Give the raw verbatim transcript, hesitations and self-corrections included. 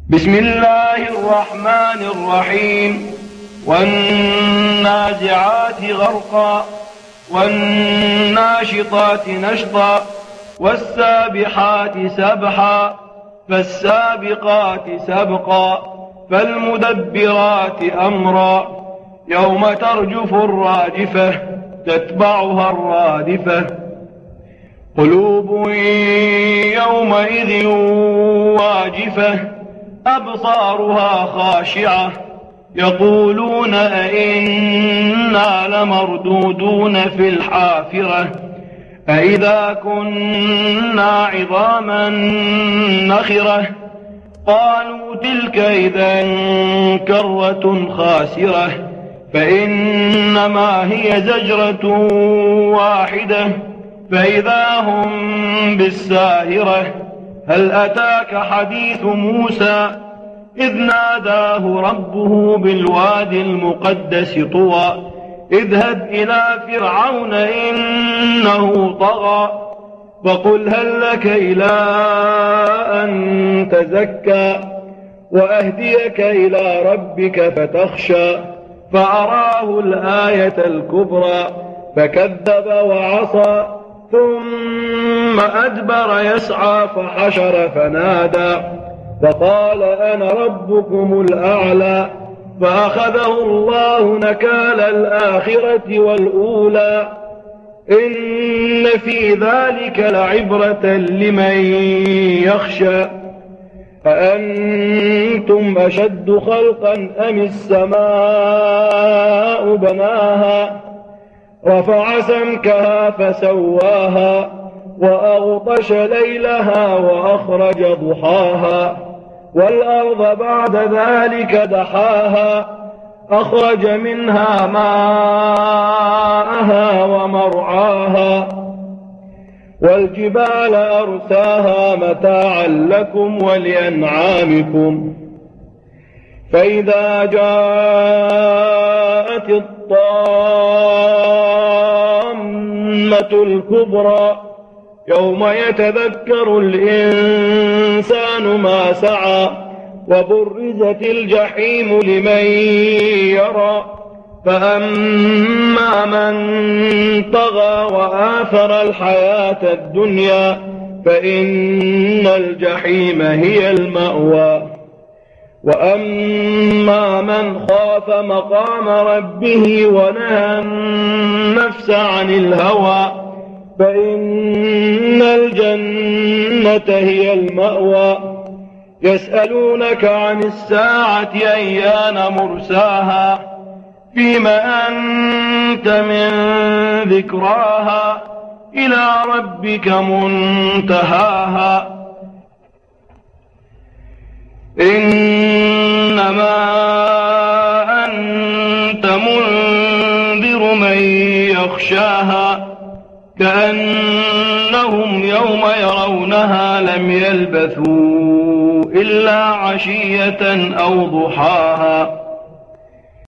بسم الله الرحمن الرحيم والنازعات غرقا والناشطات نشطا والسابحات سبحا فالسابقات سبقا فالمدبرات أمرا يوم ترجف الراجفة تتبعها الرادفة قلوب يومئذ واجفة أبصارها خاشعة يقولون أئنا لمردودون في الحافرة أئذا كنا عظاما نخرة قالوا تلك إذا كرة خاسرة فإنما هي زجرة واحدة فإذا هم بالساهرة هل أتاك حديث موسى إذ ناداه ربه بالوادي المقدس طوى اذهب إلى فرعون إنه طغى فقل هل لك إلى أن تزكى وأهديك إلى ربك فتخشى فأراه الآية الكبرى فكذب وعصى ثم أدبر يسعى فحشر فنادى فقال أنا ربكم الأعلى فأخذه الله نكال الآخرة والأولى إن في ذلك لعبرة لمن يخشى أأنتم أشد خلقا أم السماء بناها رفع سمكها فسواها وأغطش ليلها وأخرج ضحاها والأرض بعد ذلك دحاها أخرج منها ماءها ومرعاها والجبال أرساها متاعا لكم ولأنعامكم فإذا جاءت الطامة الكبرى يوم يتذكر الإنسان ما سعى وبرزت الجحيم لمن يرى فأما من طغى وآثر الحياة الدنيا فإن الجحيم هي المأوى وأما من خاف مقام ربه ونهى النفس عن الهوى فإن الجنة هي المأوى يسألونك عن الساعة أيان مرساها فيما أنت من ذكراها إلى ربك منتهاها إنما أنت منذر من يخشاها كأنهم يوم يرونها لم يلبثوا إلا عشية أو ضحاها